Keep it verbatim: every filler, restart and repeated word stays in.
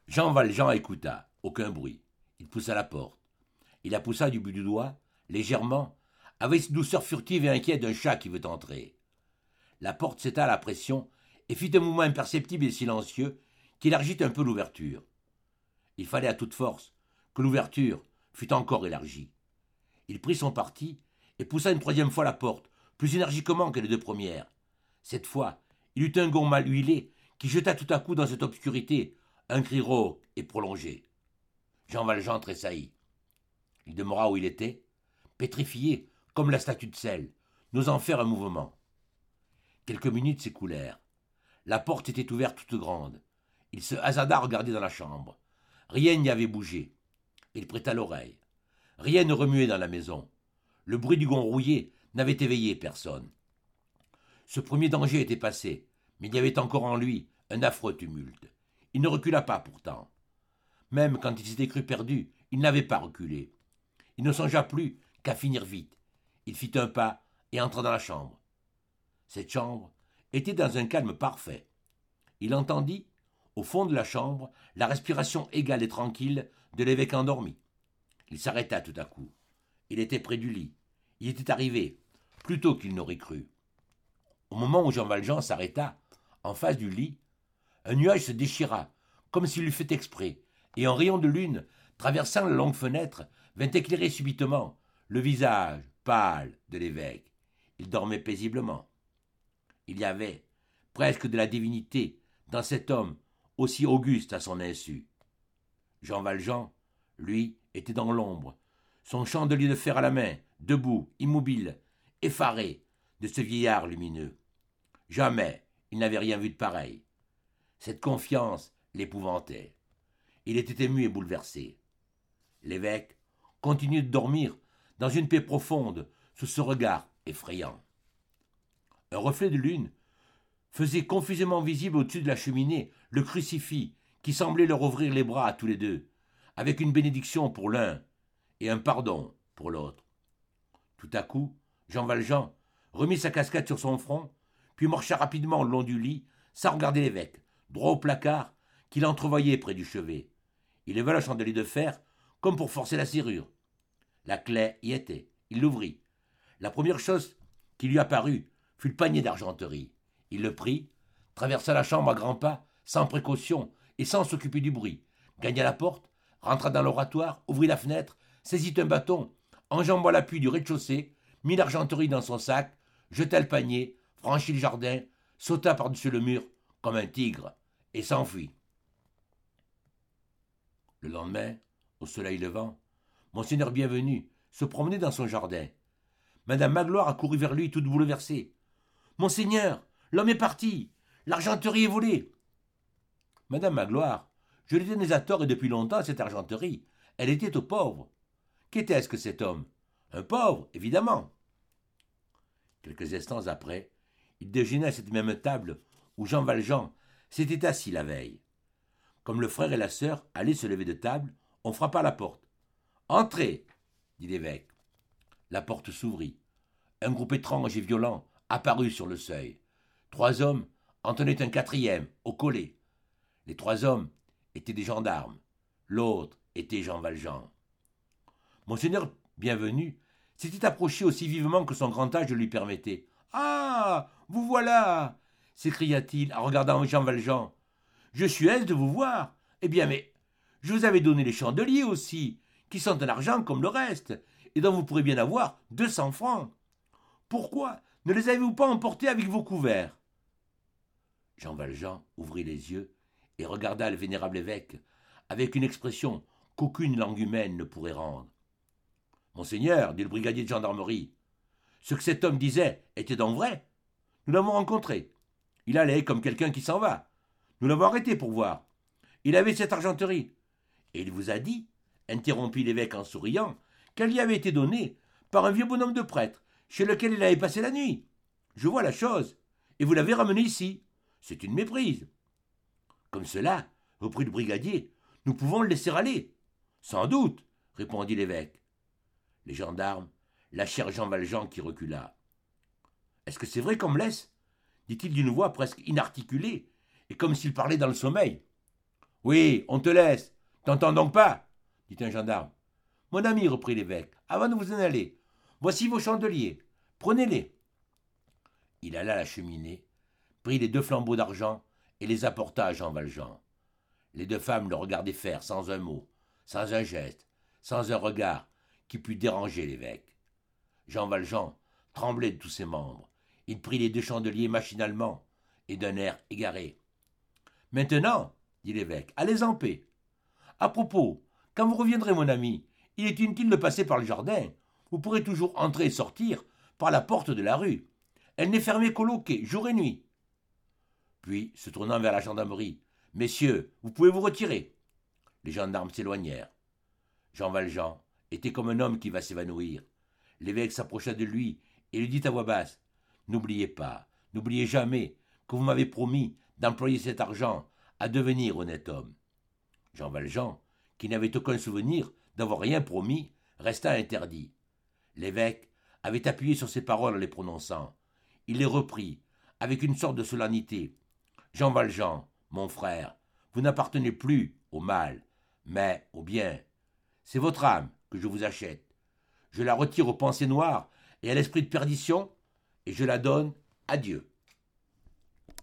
Jean Valjean écouta. Aucun bruit. Il poussa la porte. Il la poussa du bout du doigt, légèrement, avec cette douceur furtive et inquiète d'un chat qui veut entrer. La porte s'étala à pression et fit un mouvement imperceptible et silencieux qui élargit un peu l'ouverture. Il fallait à toute force que l'ouverture fût encore élargie. Il prit son parti et poussa une troisième fois la porte, plus énergiquement que les deux premières. Cette fois, il eut un gond mal huilé qui jeta tout à coup dans cette obscurité un cri rauque et prolongé. Jean Valjean tressaillit. Il demeura où il était, pétrifié comme la statue de sel, n'osant faire un mouvement. Quelques minutes s'écoulèrent. La porte était ouverte toute grande. Il se hasarda à regarder dans la chambre. Rien n'y avait bougé. Il prêta l'oreille. Rien ne remuait dans la maison. Le bruit du gond rouillé n'avait éveillé personne. Ce premier danger était passé, mais il y avait encore en lui un affreux tumulte. Il ne recula pas pourtant. Même quand il s'était cru perdu, il n'avait pas reculé. Il ne songea plus qu'à finir vite. Il fit un pas et entra dans la chambre. Cette chambre était dans un calme parfait. Il entendit, au fond de la chambre, la respiration égale et tranquille de l'évêque endormi. Il s'arrêta tout à coup. Il était près du lit. Il était arrivé, plus tôt qu'il n'aurait cru. Au moment où Jean Valjean s'arrêta, en face du lit, un nuage se déchira, comme s'il l'eût fait exprès, et un rayon de lune, traversant la longue fenêtre, vint éclairer subitement le visage pâle de l'évêque. Il dormait paisiblement. Il y avait presque de la divinité dans cet homme aussi auguste à son insu. Jean Valjean, lui, était dans l'ombre, son chandelier de fer à la main, debout, immobile, effaré de ce vieillard lumineux. Jamais il n'avait rien vu de pareil. Cette confiance l'épouvantait. Il était ému et bouleversé. L'évêque continuait de dormir dans une paix profonde sous ce regard effrayant. Un reflet de lune faisait confusément visible au-dessus de la cheminée le crucifix qui semblait leur ouvrir les bras à tous les deux, avec une bénédiction pour l'un et un pardon pour l'autre. Tout à coup, Jean Valjean remit sa casquette sur son front, puis marcha rapidement le long du lit, sans regarder l'évêque, droit au placard qu'il entrevoyait près du chevet. Il leva le chandelier de fer, comme pour forcer la serrure. La clef y était. Il l'ouvrit. La première chose qui lui apparut fut le panier d'argenterie. Il le prit, traversa la chambre à grands pas, sans précaution et sans s'occuper du bruit, gagna la porte, rentra dans l'oratoire, ouvrit la fenêtre, saisit un bâton, enjamba l'appui du rez-de-chaussée, mit l'argenterie dans son sac, jeta le panier, franchit le jardin, sauta par-dessus le mur comme un tigre et s'enfuit. Le lendemain, au soleil levant, Monseigneur Bienvenu se promenait dans son jardin. Madame Magloire accourut vers lui toute bouleversée. « Monseigneur, l'homme est parti, l'argenterie est volée. » Madame Magloire, je lui donnais à tort et depuis longtemps cette argenterie. Elle était aux pauvres. Qu'était-ce que cet homme? Un pauvre, évidemment. Quelques instants après, il déjeunait à cette même table où Jean Valjean s'était assis la veille. Comme le frère et la sœur allaient se lever de table, on frappa à la porte. « Entrez !» dit l'évêque. La porte s'ouvrit. Un groupe étrange et violent apparut sur le seuil. Trois hommes en tenaient un quatrième, au collet. Les trois hommes étaient des gendarmes. L'autre était Jean Valjean. Monseigneur Bienvenu s'était approché aussi vivement que son grand âge le lui permettait. « Ah, vous voilà !» s'écria-t-il en regardant Jean Valjean. « Je suis aise de vous voir. Eh bien, mais je vous avais donné les chandeliers aussi, qui sont en argent comme le reste, et dont vous pourrez bien avoir deux cents francs. Pourquoi ne les avez-vous pas emportés avec vos couverts ?» Jean Valjean ouvrit les yeux et regarda le vénérable évêque avec une expression qu'aucune langue humaine ne pourrait rendre. « Monseigneur, dit le brigadier de gendarmerie, ce que cet homme disait était donc vrai. Nous l'avons rencontré. Il allait comme quelqu'un qui s'en va. Nous l'avons arrêté pour voir. Il avait cette argenterie. Et il vous a dit, interrompit l'évêque en souriant, qu'elle lui avait été donnée par un vieux bonhomme de prêtre, chez lequel il avait passé la nuit. Je vois la chose. Et vous l'avez ramené ici. C'est une méprise. » « Comme cela, reprit le brigadier, nous pouvons le laisser aller. »« Sans doute, répondit l'évêque. Les gendarmes lâchèrent Jean Valjean qui recula. « Est-ce que c'est vrai qu'on me laisse » dit-il d'une voix presque inarticulée, et comme s'il parlait dans le sommeil. Oui, on te laisse. T'entends donc pas? Dit un gendarme. Mon ami, reprit l'évêque, avant de vous en aller, voici vos chandeliers. Prenez-les. Il alla à la cheminée, prit les deux flambeaux d'argent et les apporta à Jean Valjean. Les deux femmes le regardaient faire sans un mot, sans un geste, sans un regard qui pût déranger l'évêque. Jean Valjean tremblait de tous ses membres. Il prit les deux chandeliers machinalement et d'un air égaré. Maintenant, dit l'évêque, allez en paix. À propos, quand vous reviendrez, mon ami, il est inutile de passer par le jardin. Vous pourrez toujours entrer et sortir par la porte de la rue. Elle n'est fermée qu'au loquet, jour et nuit. Puis, se tournant vers la gendarmerie, messieurs, vous pouvez vous retirer. Les gendarmes s'éloignèrent. Jean Valjean était comme un homme qui va s'évanouir. L'évêque s'approcha de lui et lui dit à voix basse, n'oubliez pas, n'oubliez jamais que vous m'avez promis d'employer cet argent à devenir honnête homme. Jean Valjean, qui n'avait aucun souvenir d'avoir rien promis, resta interdit. L'évêque avait appuyé sur ces paroles en les prononçant. Il les reprit avec une sorte de solennité. Jean Valjean, mon frère, vous n'appartenez plus au mal, mais au bien. C'est votre âme que je vous achète. Je la retire aux pensées noires et à l'esprit de perdition, et je la donne à Dieu.